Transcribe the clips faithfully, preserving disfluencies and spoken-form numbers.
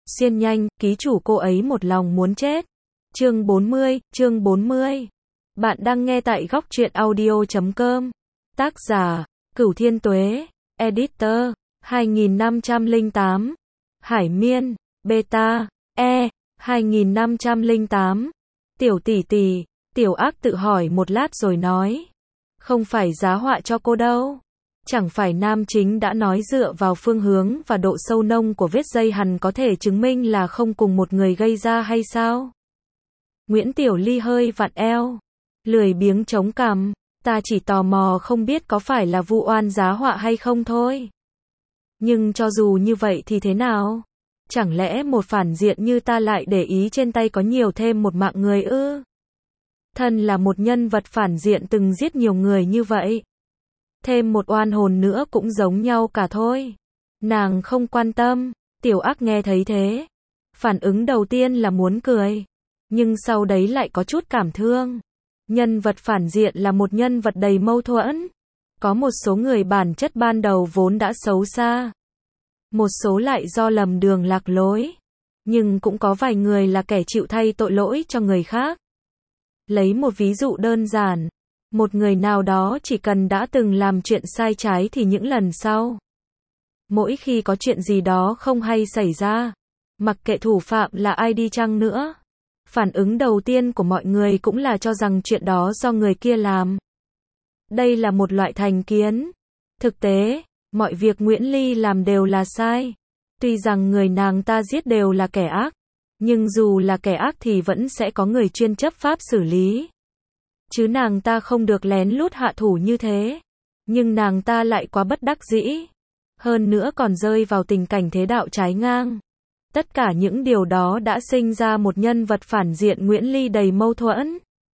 Xiên nhanh, ký chủ cô ấy một lòng muốn chết. Chương bốn mươi, chương bốn mươi. Bạn đang nghe tại góc truyện audio chấm com. Tác giả, Cửu Thiên Tuế. Editor, hai nghìn năm trăm lẻ tám. Hải Miên, Beta, E, hai nghìn năm trăm lẻ tám. Tiểu tỷ tỷ, Tiểu Ác tự hỏi một lát rồi nói. Không phải giá họa cho cô đâu. Chẳng phải nam chính đã nói dựa vào phương hướng và độ sâu nông của vết dây hằn có thể chứng minh là không cùng một người gây ra hay sao? Nguyễn Tiểu Ly hơi vặn eo, lười biếng chống cằm, ta chỉ tò mò không biết có phải là vu oan giá họa hay không thôi. Nhưng cho dù như vậy thì thế nào? Chẳng lẽ một phản diện như ta lại để ý trên tay có nhiều thêm một mạng người ư? Thân là một nhân vật phản diện từng giết nhiều người như vậy. Thêm một oan hồn nữa cũng giống nhau cả thôi. Nàng không quan tâm. Tiểu Ác nghe thấy thế, phản ứng đầu tiên là muốn cười, nhưng sau đấy lại có chút cảm thương. Nhân vật phản diện là một nhân vật đầy mâu thuẫn. Có một số người bản chất ban đầu vốn đã xấu xa, một số lại do lầm đường lạc lối, nhưng cũng có vài người là kẻ chịu thay tội lỗi cho người khác. Lấy một ví dụ đơn giản, một người nào đó chỉ cần đã từng làm chuyện sai trái thì những lần sau, mỗi khi có chuyện gì đó không hay xảy ra, mặc kệ thủ phạm là ai đi chăng nữa, phản ứng đầu tiên của mọi người cũng là cho rằng chuyện đó do người kia làm. Đây là một loại thành kiến. Thực tế, mọi việc Nguyễn Ly làm đều là sai. Tuy rằng người nàng ta giết đều là kẻ ác, nhưng dù là kẻ ác thì vẫn sẽ có người chuyên chấp pháp xử lý. Chứ nàng ta không được lén lút hạ thủ như thế. Nhưng nàng ta lại quá bất đắc dĩ. Hơn nữa còn rơi vào tình cảnh thế đạo trái ngang. Tất cả những điều đó đã sinh ra một nhân vật phản diện Nguyễn Ly đầy mâu thuẫn.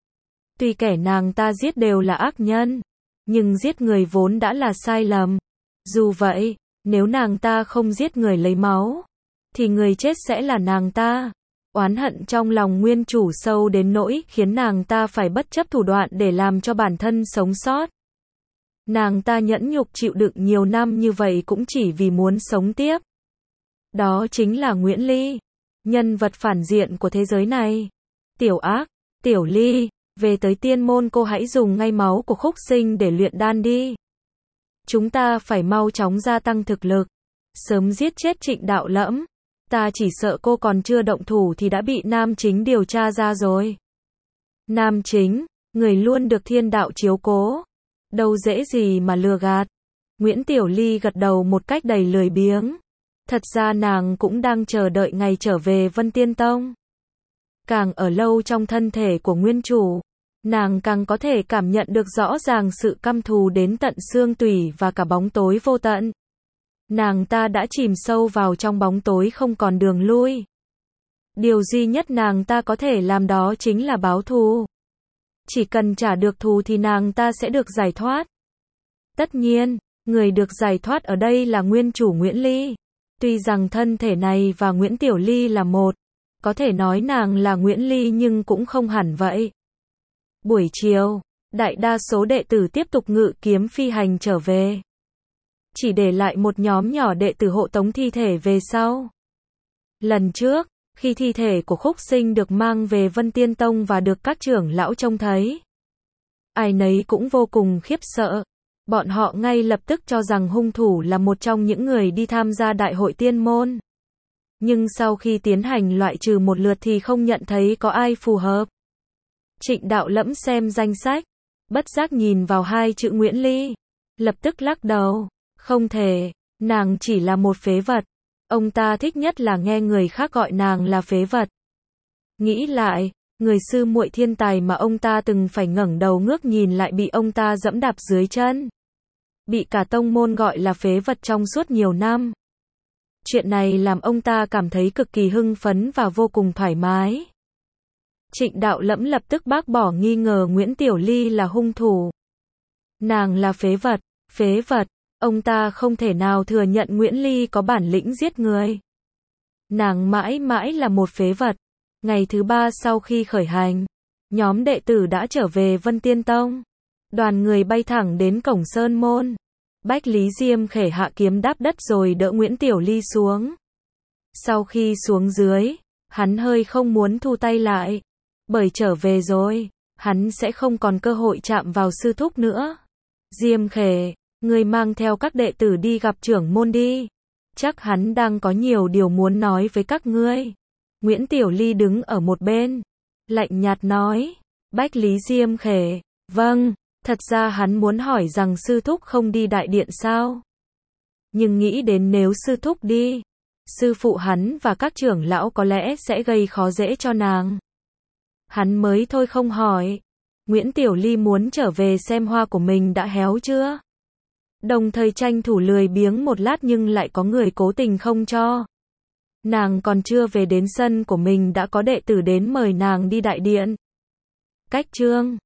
Tuy kẻ nàng ta giết đều là ác nhân, nhưng giết người vốn đã là sai lầm. Dù vậy, nếu nàng ta không giết người lấy máu, thì người chết sẽ là nàng ta. Oán hận trong lòng nguyên chủ sâu đến nỗi khiến nàng ta phải bất chấp thủ đoạn để làm cho bản thân sống sót. Nàng ta nhẫn nhục chịu đựng nhiều năm như vậy cũng chỉ vì muốn sống tiếp. Đó chính là Nguyễn Ly, nhân vật phản diện của thế giới này. Tiểu Ác, Tiểu Ly, về tới tiên môn cô hãy dùng ngay máu của Khúc Sinh để luyện đan đi. Chúng ta phải mau chóng gia tăng thực lực, sớm giết chết Trịnh Đạo Lẫm. Ta chỉ sợ cô còn chưa động thủ thì đã bị nam chính điều tra ra rồi. Nam chính, người luôn được thiên đạo chiếu cố, đâu dễ gì mà lừa gạt. Nguyễn Tiểu Ly gật đầu một cách đầy lười biếng. Thật ra nàng cũng đang chờ đợi ngày trở về Vân Tiên Tông. Càng ở lâu trong thân thể của nguyên chủ, nàng càng có thể cảm nhận được rõ ràng sự căm thù đến tận xương tủy và cả bóng tối vô tận. Nàng ta đã chìm sâu vào trong bóng tối không còn đường lui. Điều duy nhất nàng ta có thể làm đó chính là báo thù. Chỉ cần trả được thù thì nàng ta sẽ được giải thoát. Tất nhiên, người được giải thoát ở đây là nguyên chủ Nguyễn Ly. Tuy rằng thân thể này và Nguyễn Tiểu Ly là một, có thể nói nàng là Nguyễn Ly nhưng cũng không hẳn vậy. Buổi chiều, đại đa số đệ tử tiếp tục ngự kiếm phi hành trở về. Chỉ để lại một nhóm nhỏ đệ tử hộ tống thi thể về sau. Lần trước, khi thi thể của Khúc Sinh được mang về Vân Tiên Tông và được các trưởng lão trông thấy, ai nấy cũng vô cùng khiếp sợ. Bọn họ ngay lập tức cho rằng hung thủ là một trong những người đi tham gia đại hội tiên môn. Nhưng sau khi tiến hành loại trừ một lượt thì không nhận thấy có ai phù hợp. Trịnh Đạo Lẫm xem danh sách, bất giác nhìn vào hai chữ Nguyễn Ly, lập tức lắc đầu. Không thể, nàng chỉ là một phế vật. Ông ta thích nhất là nghe người khác gọi nàng là phế vật. Nghĩ lại, người sư muội thiên tài mà ông ta từng phải ngẩng đầu ngước nhìn lại bị ông ta dẫm đạp dưới chân. Bị cả tông môn gọi là phế vật trong suốt nhiều năm. Chuyện này làm ông ta cảm thấy cực kỳ hưng phấn và vô cùng thoải mái. Trịnh Đạo Lẫm lập tức bác bỏ nghi ngờ Nguyễn Tiểu Ly là hung thủ. Nàng là phế vật, phế vật. Ông ta không thể nào thừa nhận Nguyễn Ly có bản lĩnh giết người. Nàng mãi mãi là một phế vật. Ngày thứ ba sau khi khởi hành, nhóm đệ tử đã trở về Vân Tiên Tông. Đoàn người bay thẳng đến cổng Sơn Môn. Bách Lý Diêm khể hạ kiếm đáp đất rồi đỡ Nguyễn Tiểu Ly xuống. Sau khi xuống dưới, hắn hơi không muốn thu tay lại. Bởi trở về rồi, hắn sẽ không còn cơ hội chạm vào sư thúc nữa. Diêm Khề, ngươi mang theo các đệ tử đi gặp trưởng môn đi. Chắc hắn đang có nhiều điều muốn nói với các ngươi. Nguyễn Tiểu Ly đứng ở một bên, lạnh nhạt nói. Bách Lý Diêm Khề, vâng, thật ra hắn muốn hỏi rằng sư thúc không đi đại điện sao? Nhưng nghĩ đến nếu sư thúc đi, sư phụ hắn và các trưởng lão có lẽ sẽ gây khó dễ cho nàng. Hắn mới thôi không hỏi. Nguyễn Tiểu Ly muốn trở về xem hoa của mình đã héo chưa? Đồng thời tranh thủ lười biếng một lát nhưng lại có người cố tình không cho. Nàng còn chưa về đến sân của mình đã có đệ tử đến mời nàng đi đại điện. Cách chương